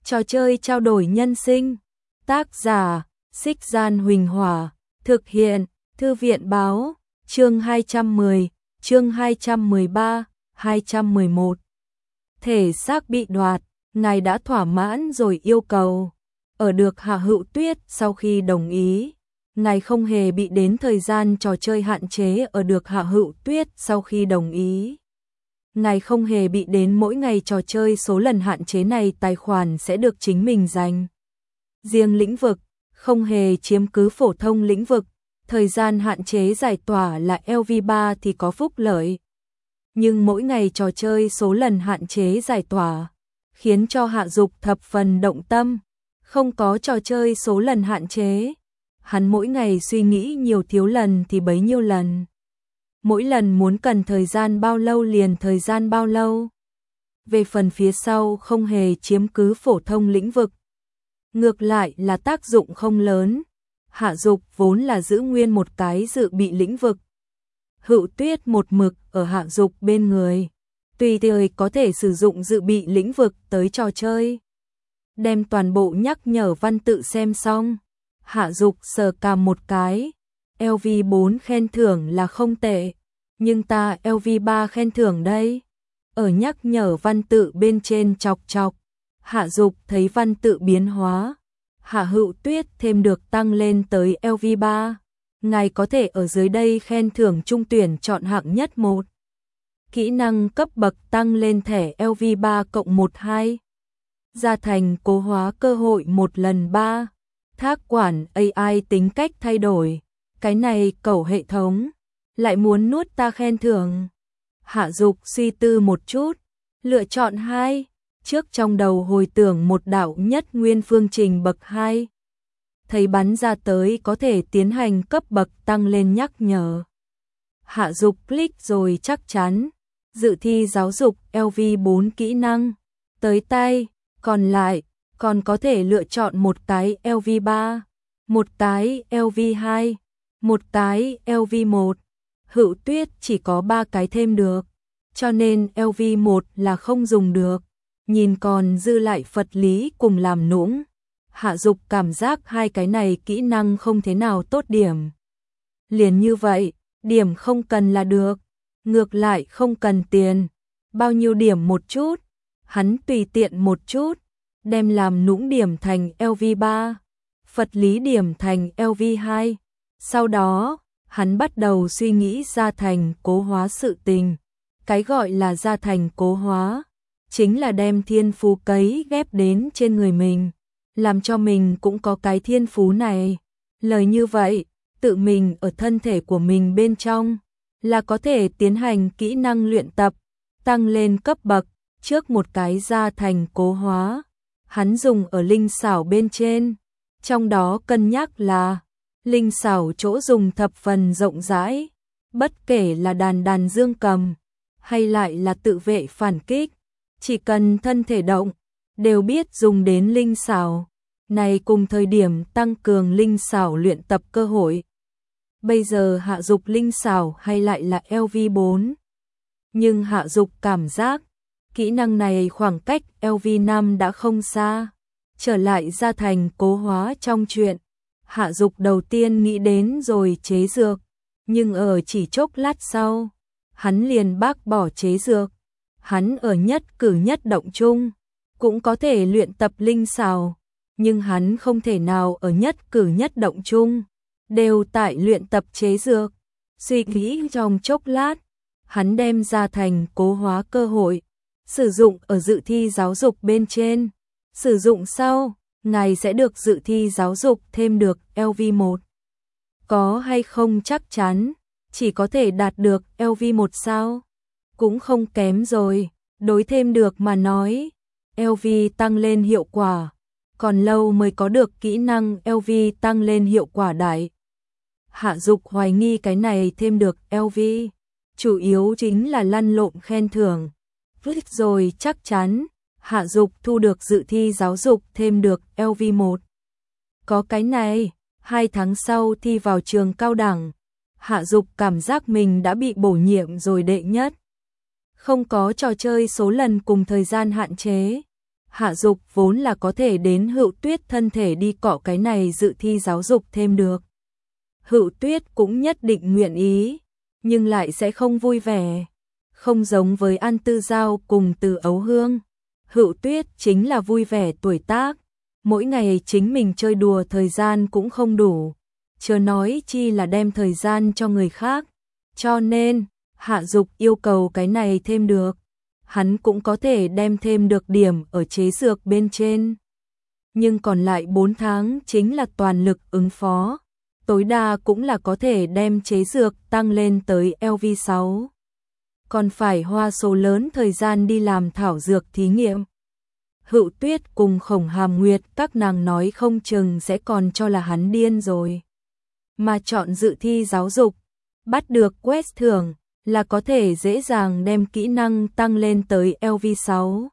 Trò chơi trao đổi nhân sinh. Tác giả: Xích Gian Huỳnh Hỏa. Thực hiện: Thư viện Báo. Chương 210, chương 213, 211. Thể xác bị đoạt, ngài đã thỏa mãn rồi yêu cầu. Ở được Hạ Hữu Tuyết sau khi đồng ý. Ngài không hề bị đến thời gian trò chơi hạn chế ở được Hạ Hữu Tuyết sau khi đồng ý. Ngài không hề bị đến mỗi ngày trò chơi số lần hạn chế này tài khoản sẽ được chính mình giành. Riêng lĩnh vực, không hề chiếm cứ phổ thông lĩnh vực, thời gian hạn chế giải tỏa là LV3 thì có phúc lợi. Nhưng mỗi ngày trò chơi số lần hạn chế giải tỏa, khiến cho Hạ Dục thập phần động tâm. Không có trò chơi số lần hạn chế, hắn mỗi ngày suy nghĩ nhiều thiếu lần thì bấy nhiêu lần. Mỗi lần muốn cần thời gian bao lâu liền thời gian bao lâu. Về phần phía sau không hề chiếm cứ phổ thông lĩnh vực. Ngược lại là tác dụng không lớn. Hạ Dục vốn là giữ nguyên một cái dự bị lĩnh vực. Hữu Tuyết một mực ở Hạ Dục bên người. Tùy thời có thể sử dụng dự bị lĩnh vực tới trò chơi. Đem toàn bộ nhắc nhở văn tự xem xong. Hạ Dục sờ cằm một cái. LV4 khen thưởng là không tệ. Nhưng ta LV3 khen thưởng đây. Ở nhắc nhở văn tự bên trên chọc chọc. Hạ Dục thấy văn tự biến hóa. Hạ Hữu Tuyết thêm được tăng lên tới LV3. Ngài có thể ở dưới đây khen thưởng trung tuyển chọn hạng nhất 1. Kỹ năng cấp bậc tăng lên thẻ LV3 cộng 1-2. Gia thành cố hóa cơ hội 1 lần 3. Thác quản AI tính cách thay đổi. Cái này cẩu hệ thống. Lại muốn nuốt ta khen thưởng. Hạ Dục suy tư một chút. Lựa chọn 2. Trước trong đầu hồi tưởng một đạo nhất nguyên phương trình bậc 2. Thấy bắn ra tới có thể tiến hành cấp bậc tăng lên nhắc nhở. Hạ Dục click rồi chắc chắn. Dự thi giáo dục LV4 kỹ năng. Tới tay, còn lại, còn có thể lựa chọn một cái LV3, một cái LV2, một cái LV1. Hữu Tuyết chỉ có 3 cái thêm được, cho nên LV1 là không dùng được. Nhìn còn dư lại Phật lý cùng làm nũng. Hạ Dục cảm giác hai cái này kỹ năng không thế nào tốt điểm. Liền như vậy, điểm không cần là được. Ngược lại không cần tiền. Bao nhiêu điểm một chút. Hắn tùy tiện một chút. Đem làm nũng điểm thành LV3. Phật lý điểm thành LV2. Sau đó, hắn bắt đầu suy nghĩ gia thành cố hóa sự tình. Cái gọi là gia thành cố hóa, chính là đem thiên phú cấy ghép đến trên người mình. Làm cho mình cũng có cái thiên phú này. Lời như vậy, tự mình ở thân thể của mình bên trong, là có thể tiến hành kỹ năng luyện tập, tăng lên cấp bậc. Trước một cái gia thành cố hóa, hắn dùng ở linh xảo bên trên. Trong đó cân nhắc là linh xảo chỗ dùng thập phần rộng rãi. Bất kể là đàn dương cầm, hay lại là tự vệ phản kích, chỉ cần thân thể động, đều biết dùng đến linh xảo. Này cùng thời điểm tăng cường linh xảo luyện tập cơ hội. Bây giờ Hạ Dục linh xảo hay lại là LV4. Nhưng Hạ Dục cảm giác, kỹ năng này khoảng cách LV5 đã không xa. Trở lại gia thành cố hóa trong chuyện, Hạ Dục đầu tiên nghĩ đến rồi chế dược. Nhưng ở chỉ chốc lát sau, hắn liền bác bỏ chế dược. Hắn ở nhất cử nhất động chung, cũng có thể luyện tập linh xảo. Nhưng hắn không thể nào ở nhất cử nhất động chung đều tại luyện tập chế dược. Suy nghĩ trong chốc lát, hắn đem ra thành cố hóa cơ hội, sử dụng ở dự thi giáo dục bên trên. Sử dụng sau, ngài sẽ được dự thi giáo dục thêm được LV1. Có hay không chắc chắn, chỉ có thể đạt được LV1 sao? Cũng không kém rồi, đối thêm được mà nói. LV tăng lên hiệu quả. Còn lâu mới có được kỹ năng LV tăng lên hiệu quả đại. Hạ Dục hoài nghi cái này thêm được LV. Chủ yếu chính là lăn lộn khen thưởng. Click rồi chắc chắn, Hạ Dục thu được dự thi giáo dục thêm được LV1. Có cái này, 2 tháng sau thi vào trường cao đẳng. Hạ Dục cảm giác mình đã bị bổ nhiệm rồi đệ nhất. Không có trò chơi số lần cùng thời gian hạn chế. Hạ Dục vốn là có thể đến Hựu Tuyết thân thể đi cọ cái này dự thi giáo dục thêm được. Hựu Tuyết cũng nhất định nguyện ý, nhưng lại sẽ không vui vẻ. Không giống với An Tư Giao cùng Từ Ấu Hương. Hựu Tuyết chính là vui vẻ tuổi tác, mỗi ngày chính mình chơi đùa thời gian cũng không đủ, chớ nói chi là đem thời gian cho người khác. Cho nên, Hạ Dục yêu cầu cái này thêm được, hắn cũng có thể đem thêm được điểm ở chế dược bên trên. Nhưng còn lại 4 tháng chính là toàn lực ứng phó, tối đa cũng là có thể đem chế dược tăng lên tới LV6. Còn phải hoa số lớn thời gian đi làm thảo dược thí nghiệm. Hựu Tuyết cùng Khổng Hàm Nguyệt các nàng nói không chừng sẽ còn cho là hắn điên rồi. Mà chọn dự thi giáo dục, bắt được quest thưởng là có thể dễ dàng đem kỹ năng tăng lên tới LV6.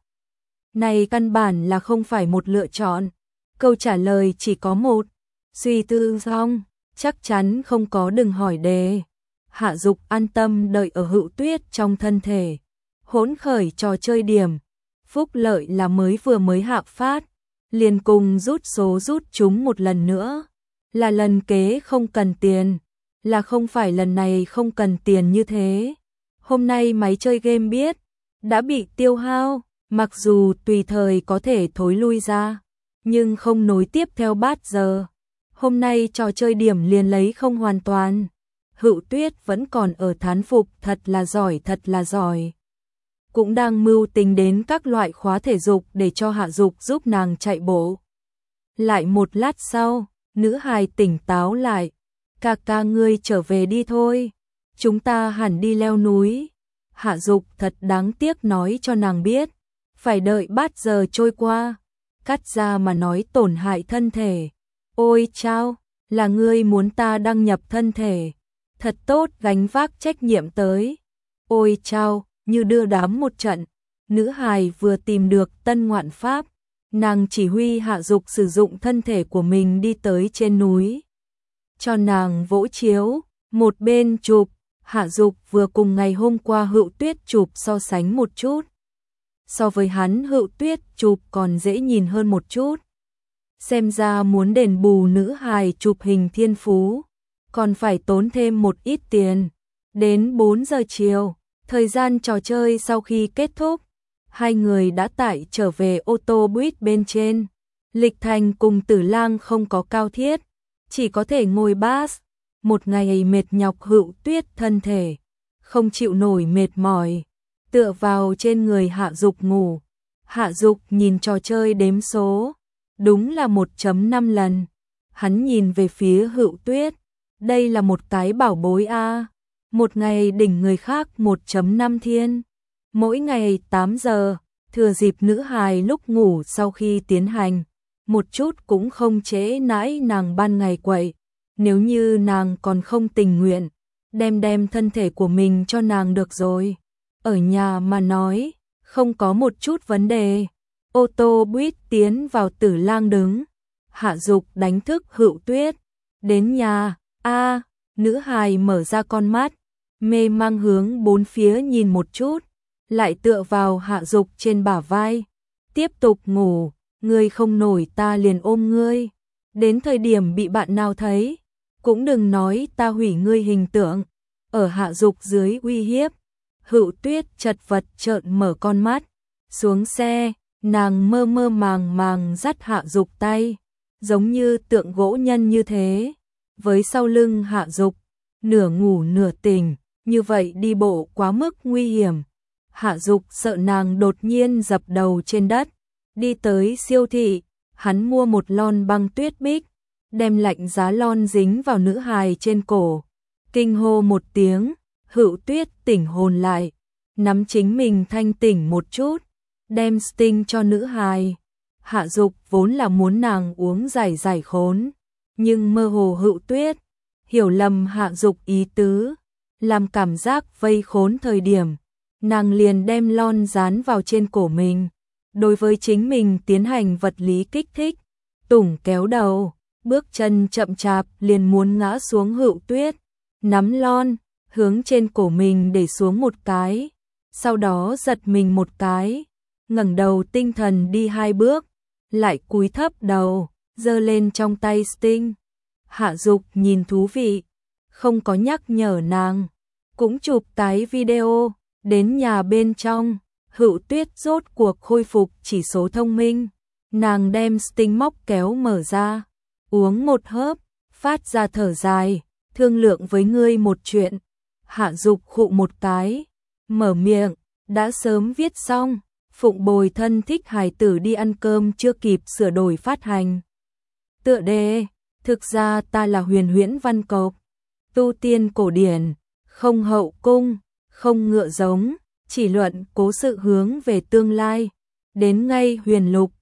Này căn bản là không phải một lựa chọn, câu trả lời chỉ có một. Suy tư xong, chắc chắn không có đừng hỏi đề. Hạ Dục an tâm đợi ở Hựu Tuyết trong thân thể. Hỗn khởi trò chơi điểm, phúc lợi là mới hạ phát, liền cùng rút số rút chúng một lần nữa. Là lần kế không cần tiền, là không phải lần này không cần tiền như thế. Hôm nay máy chơi game biết, đã bị tiêu hao, mặc dù tùy thời có thể thối lui ra, nhưng không nối tiếp theo bát giờ. Hôm nay trò chơi điểm liền lấy không hoàn toàn. Hựu Tuyết vẫn còn ở thán phục thật là giỏi. Cũng đang mưu tính đến các loại khóa thể dục để cho Hạ Dục giúp nàng chạy bộ. Lại một lát sau, nữ hài tỉnh táo lại. Ca ngươi trở về đi thôi. Chúng ta hẳn đi leo núi. Hạ Dục thật đáng tiếc nói cho nàng biết. Phải đợi bát giờ trôi qua. Cắt ra mà nói tổn hại thân thể. Ôi chao, là ngươi muốn ta đăng nhập thân thể. Thật tốt gánh vác trách nhiệm tới. Ôi chao, như đưa đám một trận. Nữ hài vừa tìm được tân ngoạn pháp. Nàng chỉ huy Hạ Dục sử dụng thân thể của mình đi tới trên núi. Cho nàng vỗ chiếu, một bên chụp. Hạ Dục vừa cùng ngày hôm qua Hựu Tuyết chụp so sánh một chút. So với hắn Hựu Tuyết chụp còn dễ nhìn hơn một chút. Xem ra muốn đền bù nữ hài chụp hình thiên phú, còn phải tốn thêm một ít tiền. Đến 4 giờ chiều, thời gian trò chơi sau khi kết thúc, hai người đã tải trở về ô tô buýt bên trên. Lịch Thành cùng Tử Lang không có cao thiết, chỉ có thể ngồi bus. Một ngày mệt nhọc Hựu Tuyết thân thể, không chịu nổi mệt mỏi, tựa vào trên người Hạ Dục ngủ. Hạ Dục nhìn trò chơi đếm số, đúng là 1.5 lần. Hắn nhìn về phía Hựu Tuyết, đây là một cái bảo bối a. Một ngày đỉnh người khác 1.5 thiên. Mỗi ngày 8 giờ, thừa dịp nữ hài lúc ngủ sau khi tiến hành, một chút cũng không trễ nãi nàng ban ngày quậy. Nếu như nàng còn không tình nguyện, đem thân thể của mình cho nàng được rồi. Ở nhà mà nói, không có một chút vấn đề. Ô tô buýt tiến vào Tử Lang đứng. Hạ Dục đánh thức Hựu Tuyết. Đến nhà, nữ hài mở ra con mắt, mê mang hướng bốn phía nhìn một chút, lại tựa vào Hạ Dục trên bả vai. Tiếp tục ngủ, ngươi không nổi ta liền ôm ngươi. Đến thời điểm bị bạn nào thấy, cũng đừng nói ta hủy ngươi hình tượng. Ở Hạ Dục dưới uy hiếp, Hựu Tuyết chật vật trợn mở con mắt. Xuống xe, nàng mơ mơ màng màng dắt Hạ Dục tay, giống như tượng gỗ nhân như thế, với sau lưng Hạ Dục, nửa ngủ nửa tỉnh, như vậy đi bộ quá mức nguy hiểm. Hạ Dục sợ nàng đột nhiên dập đầu trên đất. Đi tới siêu thị, hắn mua một lon băng tuyết bích, đem lạnh giá lon dính vào nữ hài trên cổ. Kinh hô một tiếng, Hựu Tuyết tỉnh hồn lại, nắm chính mình thanh tỉnh một chút, đem Sting cho nữ hài. Hạ Dục vốn là muốn nàng uống giải khốn, nhưng mơ hồ Hựu Tuyết hiểu lầm Hạ Dục ý tứ, làm cảm giác vây khốn thời điểm, nàng liền đem lon dán vào trên cổ mình, đối với chính mình tiến hành vật lý kích thích. Tủng kéo đầu, bước chân chậm chạp liền muốn ngã xuống. Hựu Tuyết nắm lon, hướng trên cổ mình để xuống một cái, sau đó giật mình một cái, ngẩng đầu tinh thần đi 2 bước, lại cúi thấp đầu, giơ lên trong tay Sting. Hạ Dục nhìn thú vị, không có nhắc nhở nàng, cũng chụp tái video, đến nhà bên trong, Hữu Tuyết rốt cuộc khôi phục chỉ số thông minh, nàng đem Sting móc kéo mở ra, uống một hớp, phát ra thở dài, thương lượng với ngươi một chuyện. Hạ Dục khụ một cái, mở miệng, đã sớm viết xong, phụng bồi thân thích hài tử đi ăn cơm chưa kịp sửa đổi phát hành. Tựa đề, thực ra ta là Huyền Huyễn Văn Cộc, tu tiên cổ điển, không hậu cung, không ngựa giống, chỉ luận cố sự hướng về tương lai, đến ngay huyền lục,